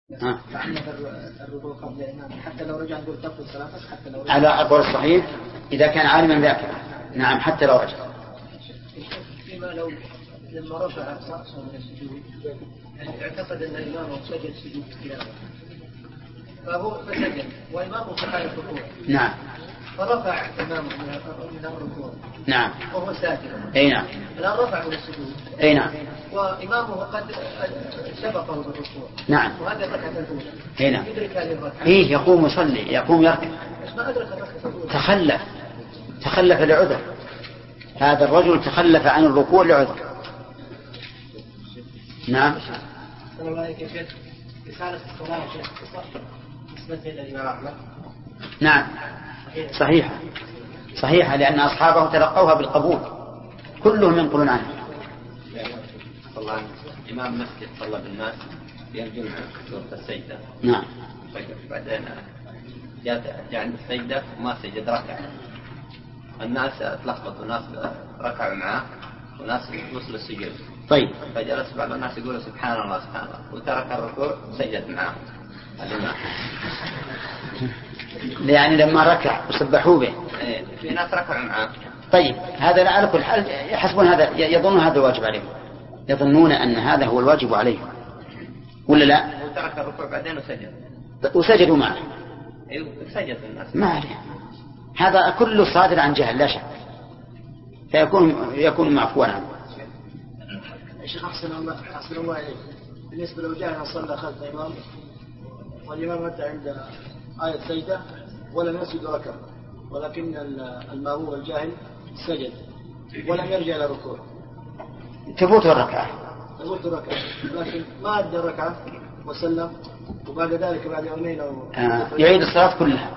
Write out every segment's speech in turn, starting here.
فعندنا الركوع قبل الإمام حتى لو رجع نقول تبطل صلاته حتى لو رجع على أقوال الصحيح إذا كان عالما ذاكرا. نعم حتى لو رجع. فيما لو لما رفع رأسه من السجود اعتقد أن الإمام سجد سجود التلاوة فهو فسجد وإمامه في حال الركوع. نعم. فرفع إمامه من الركوع. نعم. وهو ساجد. أي نعم. الآن رفعه من السجود. أي نعم. وإمامه قد سبقه بالركوع. نعم. وهذا الركعة الأولى. أي نعم. يدرك هذه الركعة. إيه يقوم يصلي يقوم يركع. بس ما أدرك الركعة الأولى. تخلف لعذر. هذا الرجل تخلف عن الركوع لعذر. نعم. السلام عليكم يا شيخ. رسالة الصلاة يا شيخ نسبة إلى الإمام أحمد. نعم صحيحة لأن أصحابه تلقوها بالقبول كلهم ينقلون عنه. طبعا إمام مسجد صلى بالناس يرجو سورة السجدة. نعم. بعدين جاء عند السجدة وما سجد ركع. الناس تلخبطوا ناس ركعوا معه وناس وصلوا السجود. طيب. فجلس بعض الناس يقولوا سبحان الله سبحان الله وترك الركوع سجد معه. يعني لما ركع وسبحوا به. في ناس ركعوا معه. طيب هذا على كل حال يحسبون هذا يظنون هذا الواجب عليهم. يظنون أن هذا هو الواجب عليهم ولا لا؟ وترك الركوع بعدين وسجدوا معه. أيوة سجد الناس. ما عليه. هذا كله صادر عن جهل لا شك. فيكون معفوا عنه. الشيخ أحسن الله عليك. بالنسبة لو جاء صلى خلف الإمام والإمام أتى عند آية سجدة ولم يسجد ركع ولكن المأموم الجاهل سجد ولم يرجع إلى الركوع. تفوت الركعة لكن ما أدى الركعة وسلم وبعد ذلك بعد يومين أو يعيد الصلاة كلها.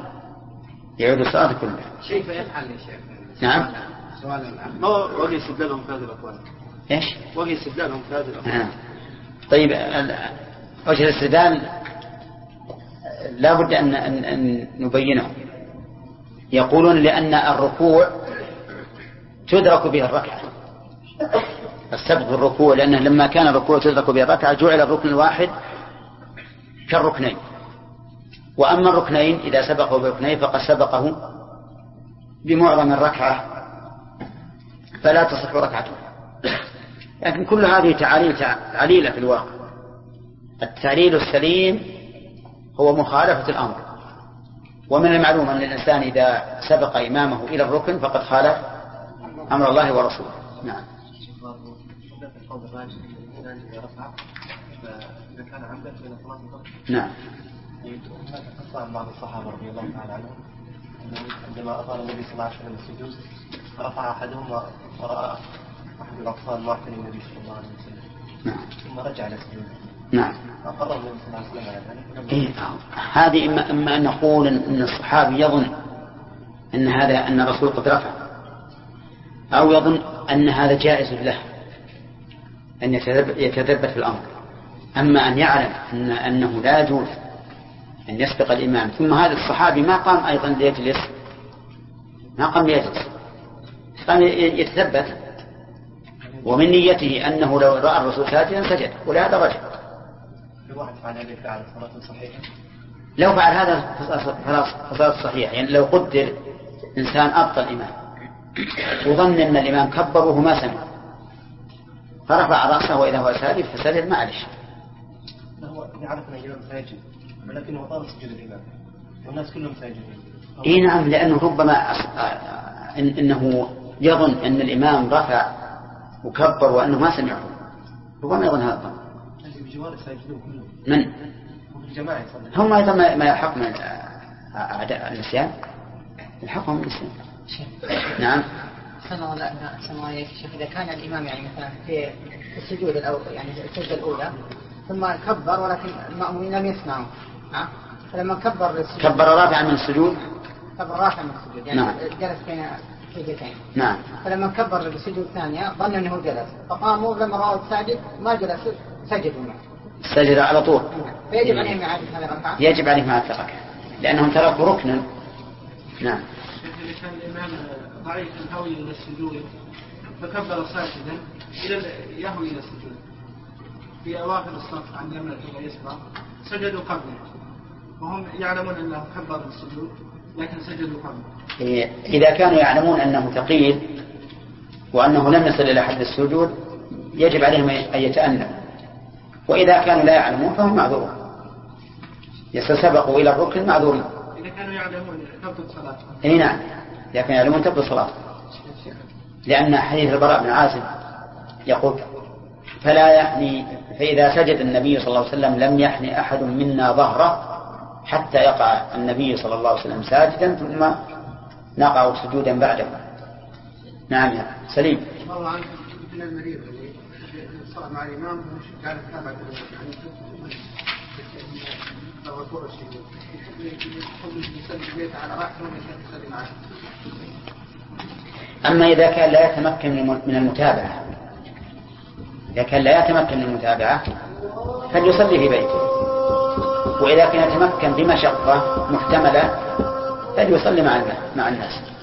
كيف يفعل يا شيخ؟ نعم. ما وجه استدلالهم في هذه الأقوال. إيش؟ وجه استدلالهم في هذه الأقوال. طيب وجه الاستدلال لا بد أن نبينه. يقولون لأن الركوع تدرك به الركعة. السبق الركوع لأنه لما كان الركوع تدرك به الركعة جعل الركن الواحد كالركنين. وأما الركنين إذا سبقه بركنين فقد سبقه بمعظم الركعة فلا تصح ركعته. لكن كل هذه تعليلة في الواقع. التعليل السليم هو مخالفة الأمر. ومن المعلوم أن الإنسان إذا سبق إمامه إلى الركن فقد خالف أمر الله ورسوله. نعم. نعم. بعض الصحابة رضي الله تعالى عنهم عندما أطال النبي صلى الله عليه وسلم السجود رفع أحدهم ورأى أحد الأطفال معتني النبي صلى الله عليه وسلم. نعم. ثم رجع إلى السجود. نعم. أقر النبي صلى الله عليه وسلم على إيه ذلك. هذه إما أن نقول أن الصحابي يظن أن الرسول قد رفع أو يظن أن هذا جائز له أن يتثبت في الأمر. أما أن يعلم أنه لا يجوز أن يسبق الإمام ثم هذا الصحابي ما قام أيضا ليجلس قام يتثبت ومن نيته أنه لو رأى الرسول ساجدا سجد ولهذا رجع. الواحد فعل هذه الفعل صلاة صحيحة. لو فعل هذا فصلاة صحيحة. يعني لو قدر إنسان أبطل الإمام وظن أن الإمام كبر وهو ما سمع فرفع رأسه وإذا هو ساجد فسجد معلش. هو يعرف أن الإمام ساجد ولكنه طال سجود الإمام والناس كلهم ساجدين. إيه نعم لأنه ربما إنه يظن أن الإمام رفع وكبر وأنه ما سمعه ربما يظن هذا الظن. بجوار ساجدون كلهم. من؟ الجماعة هم أيضا ما يحكم أعداء النسيان يحكم النسيان. نعم. سمع عليك شيخ إذا كان الإمام يعني مثلا في السجود الأول يعني السجدة الأولى ثم كبر ولكن المأمومين لم يسمعوا فلما كبر رافعا من السجود يعني نعم. جلس بين سجدتين. نعم. فلما كبر للسجود الثانية ظن أنه جلس فقاموا لما رأوا الساجد ما جلس سجدوا معه. سجد على طول. فيجب عليهم إعادة هذه الركعة. يجب عليهم إعادة الركعة لأنهم تركوا ركنا. نعم. إذا كان الإمام ضعيف الهوي إلى السجود فكبر ساجدا يهوي إلى السجود في أواخر الصف عند اليمنى واليسرى سجدوا قبله وهم يعلمون أنه كبر السجود لكن سجدوا قبله. إذا كانوا يعلمون أنه ثقيل وأنه لم يصل إلى حد السجود يجب عليهم أن يتأنوا، وإذا كانوا لا يعلمون فهم معذورون، يتسابقوا إلى الركن معذورين. إذا كانوا يعلمون تبطل صلاة. أي نعم، إذا كانوا يعلمون تبطل صلاة، لأن حديث البراء بن عازب يقول فلا يحني، فإذا سجد النبي صلى الله عليه وسلم لم يحني أحد منا ظهره حتى يقع النبي صلى الله عليه وسلم ساجدا ثم نقع سجودا بعده. نعم يا سليم. الله عنك من المريض اللي صار مع الإمام مش كان تابع يعني الركوع السجود يصلي البيت على راحته ويصلي معه. أما إذا كان لا يتمكن من المتابعة، إذا كان لا يتمكن من المتابعة فليصلي في بيته، وإذا كان يتمكن بمشقة محتملة فليصلي مع الناس.